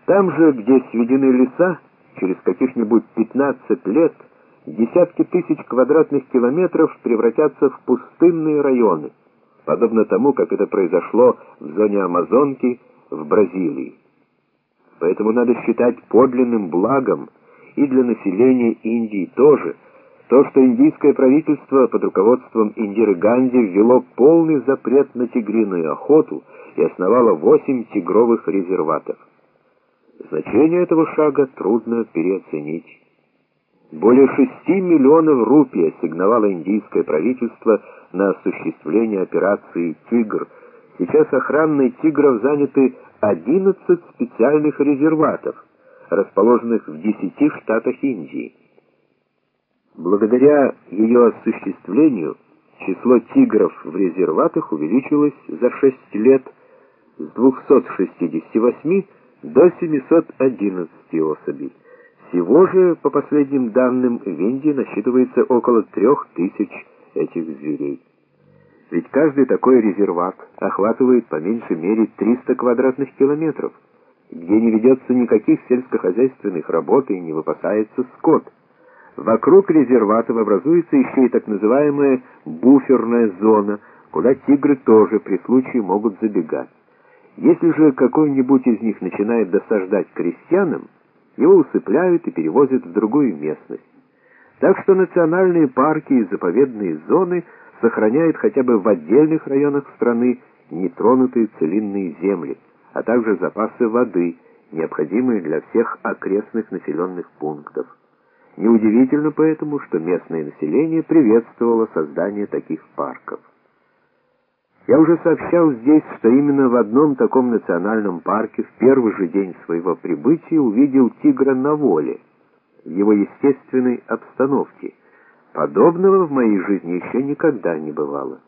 Там же, где сведены леса, через каких-нибудь 15 лет десятки тысяч квадратных километров превратятся в пустынные районы, подобно тому, как это произошло в зоне Амазонки в Бразилии. Поэтому надо считать подлинным благом и для населения Индии тоже то, что индийское правительство под руководством Индиры Ганди ввело полный запрет на тигриную охоту и основало 8 тигровых резерватов. Значение этого шага трудно переоценить. Более 6 миллионов рупий ассигновало индийское правительство на осуществление операции «Тигр». Сейчас охраной тигров заняты 11 специальных резерватов, расположенных в 10 штатах Индии. Благодаря ее осуществлению число тигров в резерватах увеличилось за 6 лет с 268 до 711 особей. Всего же, по последним данным, в Индии насчитывается около 3000 этих зверей. Ведь каждый такой резерват охватывает по меньшей мере 300 квадратных километров, где не ведется никаких сельскохозяйственных работ и не выпасается скот. Вокруг резерватов образуется еще и так называемая буферная зона, куда тигры тоже при случае могут забегать. Если же какой-нибудь из них начинает досаждать крестьянам, его усыпляют и перевозят в другую местность. Так что национальные парки и заповедные зоны сохраняют хотя бы в отдельных районах страны нетронутые целинные земли, а также запасы воды, необходимые для всех окрестных населенных пунктов. Неудивительно поэтому, что местное население приветствовало создание таких парков. Я уже сообщал здесь, что именно в одном таком национальном парке в первый же день своего прибытия увидел тигра на воле, в его естественной обстановке. Подобного в моей жизни еще никогда не бывало.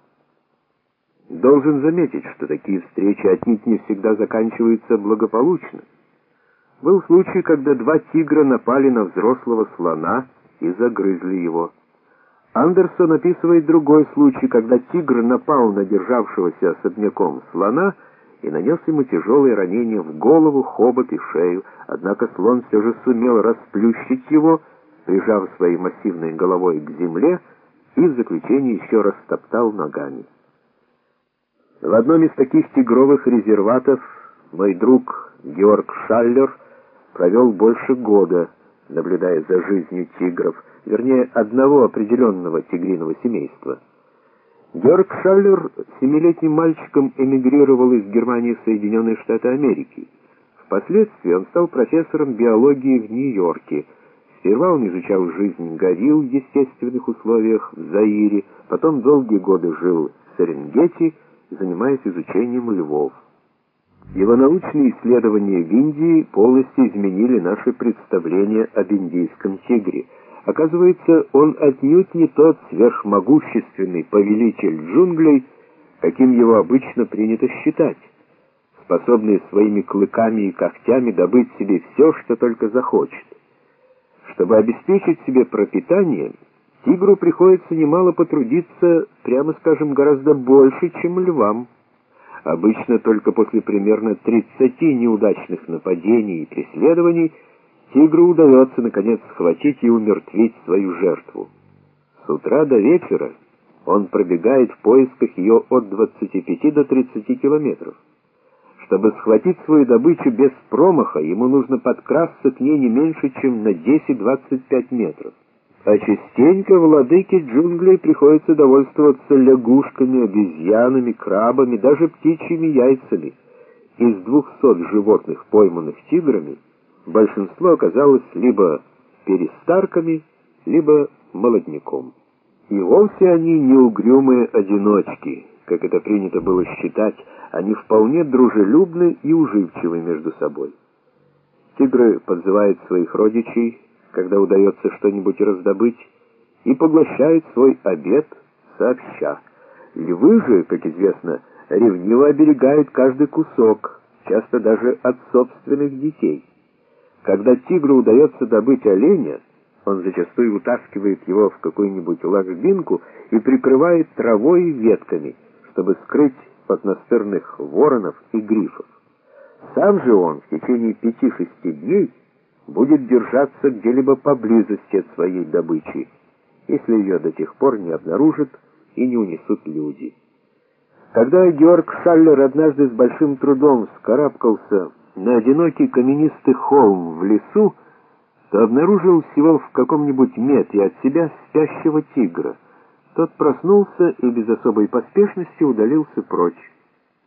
Должен заметить, что такие встречи отнюдь не всегда заканчиваются благополучно. Был случай, когда 2 тигра напали на взрослого слона и загрызли его. Андерсон описывает другой случай, когда тигр напал на державшегося особняком слона и нанес ему тяжелые ранения в голову, хобот и шею, однако слон все же сумел расплющить его, прижав своей массивной головой к земле, и в заключение еще раз топтал ногами. В одном из таких тигровых резерватов мой друг Георг Шаллер провел больше года, наблюдая за жизнью тигров, вернее, одного определенного тигриного семейства. Георг Шаллер 7-летним мальчиком эмигрировал из Германии в Соединенные Штаты Америки. Впоследствии он стал профессором биологии в Нью-Йорке. Сперва он изучал жизнь горилл в естественных условиях в Заире, потом долгие годы жил в Серенгети, занимаясь изучением львов. Его научные исследования в Индии полностью изменили наше представление об индийском тигре. Оказывается, он отнюдь не тот сверхмогущественный повелитель джунглей, каким его обычно принято считать, способный своими клыками и когтями добыть себе все, что только захочет. Чтобы обеспечить себе пропитание, тигру приходится немало потрудиться, прямо скажем, гораздо больше, чем львам. Обычно только после примерно 30 неудачных нападений и преследований тигру удается, наконец, схватить и умертвить свою жертву. С утра до вечера он пробегает в поисках ее от 25 до 30 километров. Чтобы схватить свою добычу без промаха, ему нужно подкрасться к ней не меньше, чем на 10-25 метров. А частенько владыке джунглей приходится довольствоваться лягушками, обезьянами, крабами, даже птичьими яйцами. Из 200 животных, пойманных тиграми, большинство оказалось либо перестарками, либо молодняком. И вовсе они не угрюмые одиночки, как это принято было считать, они вполне дружелюбны и уживчивы между собой. Тигры подзывают своих родичей, когда удается что-нибудь раздобыть, и поглощают свой обед сообща. Львы же, как известно, ревниво оберегают каждый кусок, часто даже от собственных детей. Когда тигру удается добыть оленя, он зачастую утаскивает его в какую-нибудь ложбинку и прикрывает травой и ветками, чтобы скрыть от настырных воронов и грифов. Сам же он в течение 5-6 дней будет держаться где-либо поблизости от своей добычи, если ее до тех пор не обнаружат и не унесут люди. Когда Георг Шаллер однажды с большим трудом вскарабкался на одинокий каменистый холм в лесу, то обнаружил всего в каком-нибудь метре от себя спящего тигра. Тот проснулся и без особой поспешности удалился прочь.